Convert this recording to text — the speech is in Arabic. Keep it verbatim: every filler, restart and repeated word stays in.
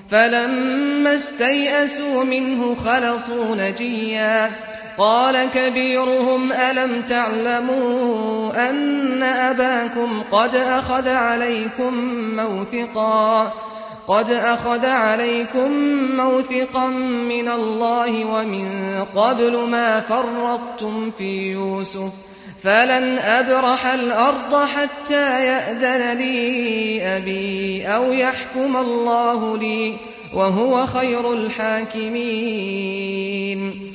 فلما استيئسوا منه خلصوا نجيا قال كبيرهم ألم تعلموا أن أباكم قد أخذ عليكم موثقا قد أخذ عليكم موثقا من الله ومن قبل ما فرطتم في يوسف فلن أبرح الأرض حتى يأذن لي أبي أو يحكم الله لي وهو خير الحاكمين.